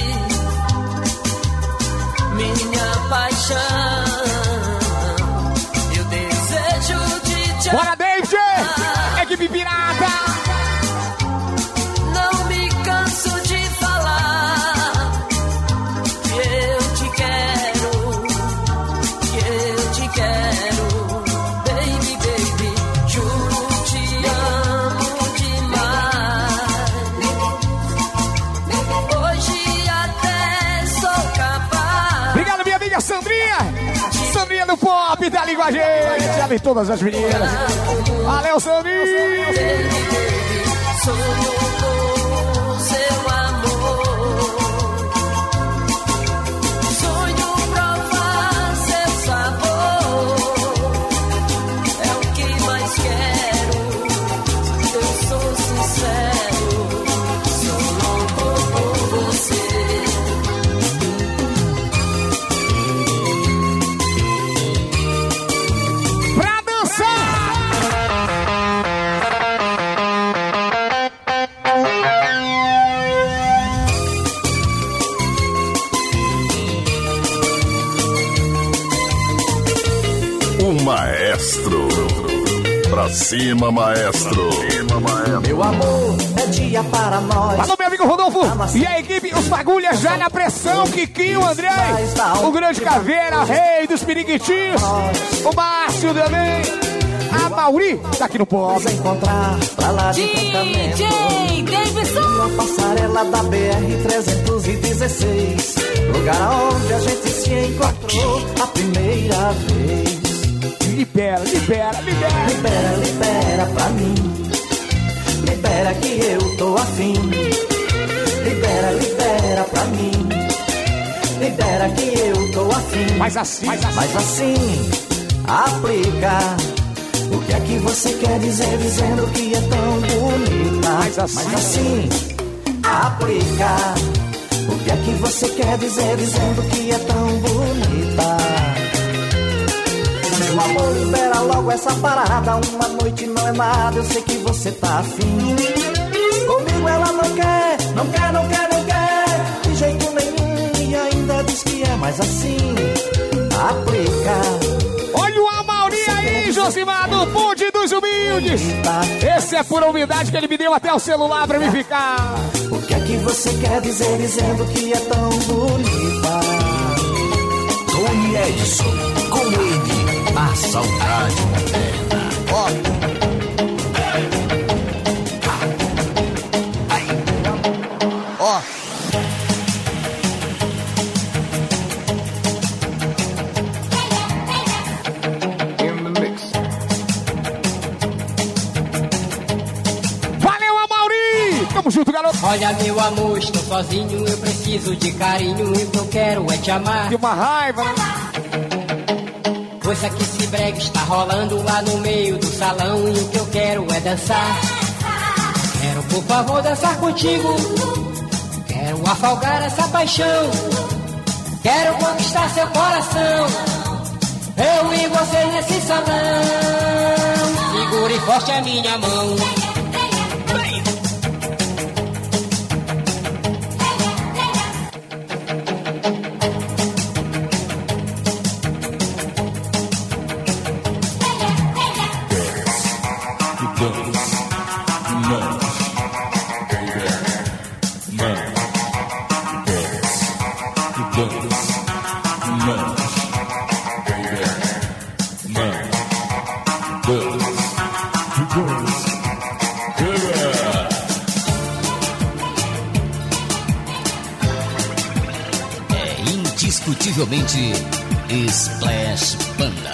minha paixão. Eu desejo de te Bora, David! Equipe Pirata! Não me canso de falar que eu te quero, baby, baby. Juro, te amo demais. Hoje até sou capaz. Obrigado, minha amiga Sandrinha! Sandrinha do Pop, tá ali com a gente! Ela e todas as meninas! Valeu, Sandrinha! Sonho com seu amor, sonho provar seu sabor, é o que mais quero, eu sou sincero, sou louco por você. Pra dançar! Maestro. Pra cima, maestro. Meu amor, é dia para nós. Falou, meu amigo Rodolfo. E a equipe, os bagulhas já na pressão. Kikinho, André, o Grande Caveira, Rei dos Piriguitinhos, o Márcio também. A Mauri tá aqui no Pop. Encontrar pra lá de DJ Davidson. Na passarela da BR-316, lugar onde a gente se encontrou a primeira vez. Libera pra mim. Libera que eu tô afim. Libera pra mim. Libera que eu tô afim. Mas assim, aplica. O que é que você quer dizer dizendo que é tão bonita? Mas assim, aplica. O que é que você quer dizer dizendo que é tão bonita? Meu amor, libera logo essa parada. Uma noite não é nada, eu sei que você tá afim. Comigo ela não quer. De jeito nenhum, e ainda diz que é mais assim. Aplica. Olha o Amauri aí, Josimar, do Ponte dos Humildes. Esse é por humildade que ele me deu até o celular pra me ficar. O que é que você quer dizer dizendo que é tão bonita? Tony Edson, com ele, a saudade eterna. Ó. Valeu, Amauri! Tamo junto, garoto. Olha, meu amor, estou sozinho, eu preciso de carinho, e o que eu quero é te amar. Que uma raiva, né? Coisa que esse brega está rolando lá no meio do salão, e o que eu quero é dançar. Quero, por favor, dançar contigo. Quero afogar essa paixão. Quero conquistar seu coração, eu e você nesse salão. Segure forte a minha mão. É indiscutivelmente Splash Banda.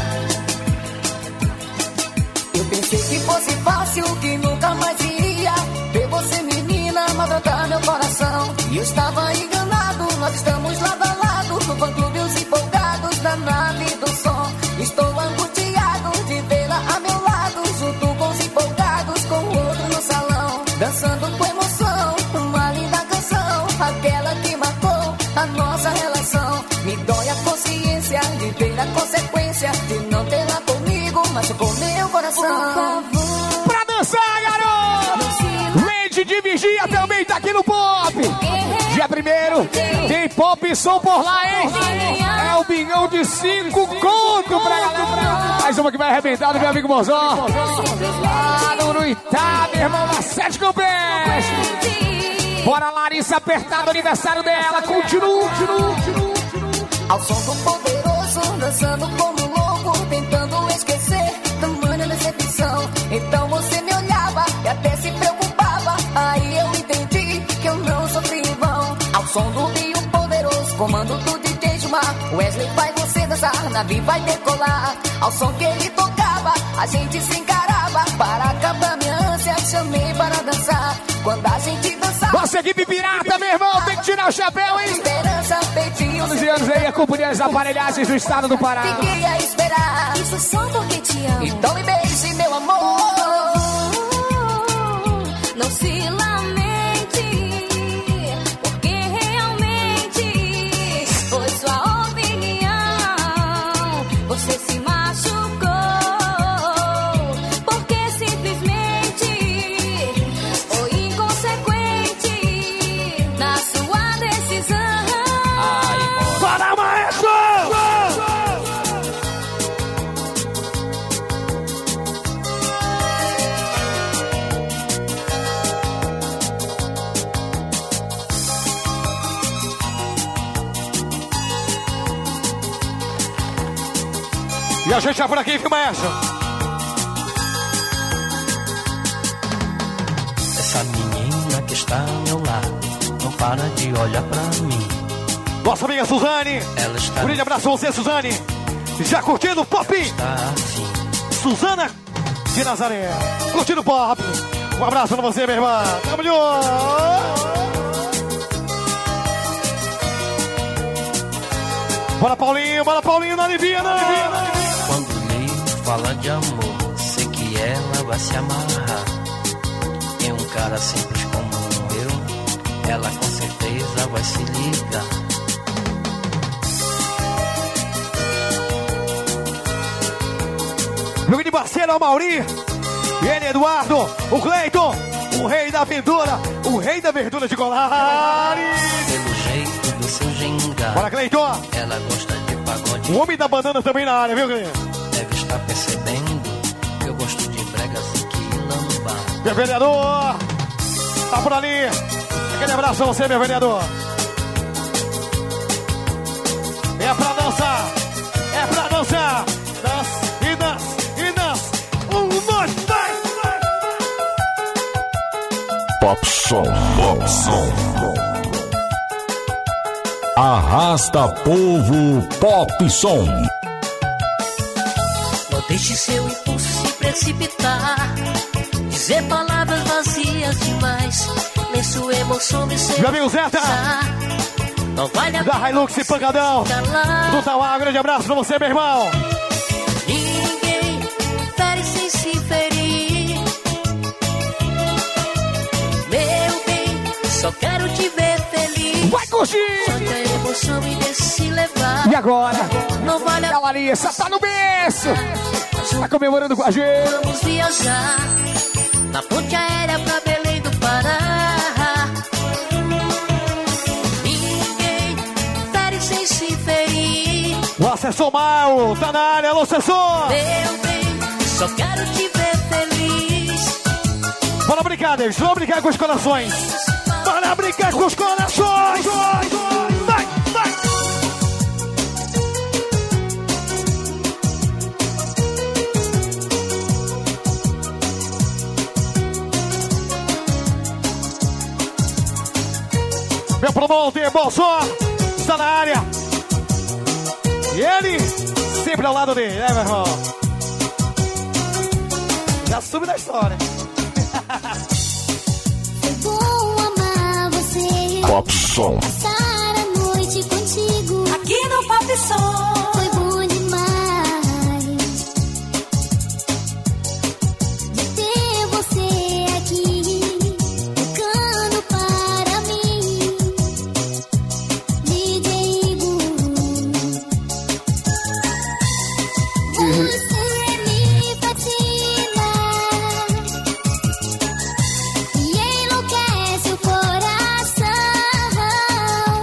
Eu pensei que fosse fácil, que nunca mais iria ver você, menina, maltratar meu coração. E eu estava enganado, nós estamos lado a lado no fã-clube, os empolgados da nave do som. Estou angustiado de vê-la a meu lado, junto com os empolgados, com o outro no salão, dançando com emoção, uma linda canção, aquela que marcou a nossa relação. Me dói a consciência de ver a consequência de não tê-la comigo, machucou meu coração. Pra dançar, garoto! Lady de Vigia também tá aqui no Pop. Dia 1º, tem Pop Som por lá, hein? É o bingão de 5 conto pra galera. Mais uma que vai arrebentar do meu amigo Mozó. Lá no Itá, meu irmão, na 7 Campés. Bora, Larissa, apertado o aniversário dela. Continua. Ao som do poderoso, dançando como louco, tentando esquecer tamanha decepção. Então você me olhava e até se preocupava. Aí eu entendi que eu não sofri em vão. Ao som do Rio Poderoso, comando do DJ Gilmar, Wesley vai você dançar, Navi vai decolar. Ao som que ele tocava, a gente se encarava. Para acabar minha ânsia, chamei para dançar. Quando a gente dançava, nossa equipe pirata, meu irmão, tem que tirar o chapéu, hein? Esperança, peitinho. Todos os anos aí, a companhia das aparelhagens do estado do Pará. Fiquei a esperar, Isso só porque te amo. então me beije, meu amor. Não se lamente, porque realmente foi sua opinião. Você se machucou, porque simplesmente foi inconsequente na sua decisão. Para, maestro! E a gente vai por aqui, viu, maestro? Essa menina que está ao meu lado não para de olhar pra mim. Nossa amiga Suzane. Ela está Um grande abraço a você, Suzane. Já curtindo o Pop? Está assim. Suzana de Nazaré. Curtindo o Pop. Um abraço pra você, meu irmão. Tamo junto. Bora, Paulinho, na Livina. Quando me fala de amor, sei que ela vai se amarrar. Em um cara simples como eu, ela com certeza vai se ligar. Meu grande parceiro é o Mauri. E ele, Eduardo, o Cleiton, o rei da aventura, o rei da verdura de Colares. Pelo jeito do seu gingado, Bora, Cleiton. ela gosta de pagode. O homem da banana também na área, viu, Cleiton? Deve estar percebendo que eu gosto de bregas e quilamba. Meu vereador, tá por ali. Aquele abraço a você, meu vereador. É pra dançar, Dança e dança e dança. 1, 2, 3. Pop Som. Arrasta povo Pop Som. Não deixe seu impulso se precipitar, dizer palavras vazias demais, nem sua emoção me ser. Meu amigo Zeta, não vale a da Hilux e Pancadão do Tauá, grande abraço pra você, meu irmão. Ninguém fere sem se ferir. Meu bem, só quero te ver feliz. Vai curtir! Solte a emoção e deixe se levar. E agora? Não vale a Larissa, tá no berço! Tá comemorando com a gente! Vamos viajar na ponte aérea pra Belém do Pará. Ninguém fere sem se ferir. O assessor Mal, tá na área, alô, assessor! Meu bem, só quero te ver feliz. Bora brincar, Davis, vamos brincar com os corações! Bora brincar com os corações! Vai, vai! Meu promotor, Bolsonaro, está na área. E ele, sempre ao lado dele, né, meu irmão? Já sube na história. Foi bom amar você. Pop Som. Passar a noite contigo. Aqui no Pop Som. Foi bom demais de ter você aqui, tocando para mim. DJ Igor, você me fascina e enlouquece o coração.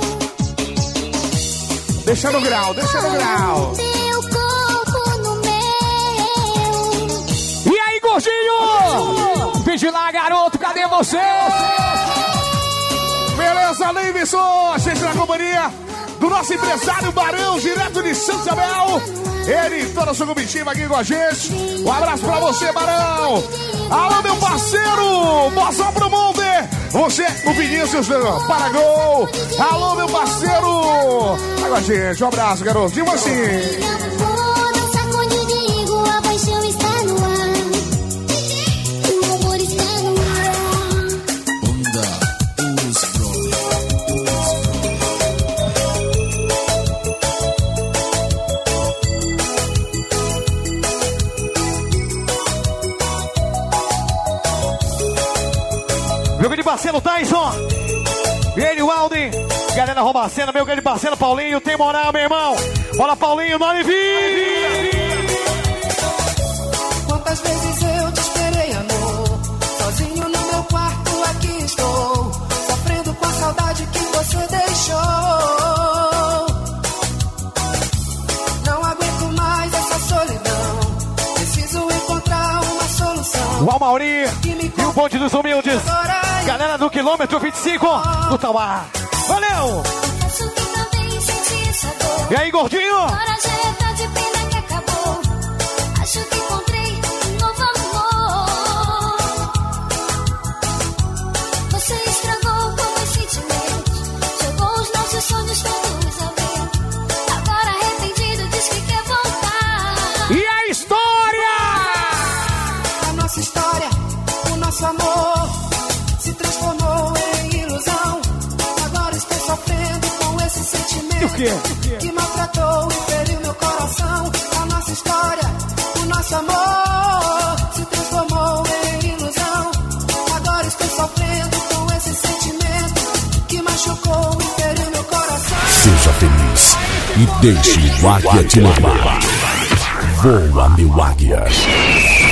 Deixa no grau, deixa no grau. Teu corpo no meu. E aí, gordinho? Pede lá, garoto, cadê você? Beleza, Livingston, a gente na companhia do nosso empresário Barão, direto de São Isabel. Ele e toda a sua comitiva aqui com a gente. Um abraço pra você, Barão. Alô, meu parceiro, Bossa pro Monde. Você, o Vinícius Paragol. Alô, meu parceiro. Tá com a gente, um abraço, garoto. Diga assim. Vou dançar com o Didigo, a paixão está no ar. O amor está no ar. Meu grande parceiro Tyson. E ele, o Alden. Galera Romacena, meu grande parceiro Paulinho. Tem moral, meu irmão. Bora, Paulinho, no Olivinho. Quantas vezes eu te esperei, amor? Sozinho no meu quarto, aqui estou. Sofrendo com a saudade que você deixou. Não aguento mais essa solidão. Preciso encontrar uma solução. O Almauri e o bonde dos humildes. Galera do quilômetro 25 do Tauá. Valeu! E aí, gordinho? Agora já é tarde, pena que acabou. Acho que encontrei um novo amor. Você estragou com meus sentimentos, jogou os nossos sonhos todos ao vento. Agora arrependido diz que quer voltar. E a história? A nossa história, o nosso amor se transformou em ilusão. Agora estou sofrendo com esse sentimento. E o quê? Que maltratou e feriu meu coração. A nossa história, o nosso amor se transformou em ilusão. Agora estou sofrendo com esse sentimento que machucou e feriu meu coração. Seja feliz e deixe o águia te levar. Voa, meu águia.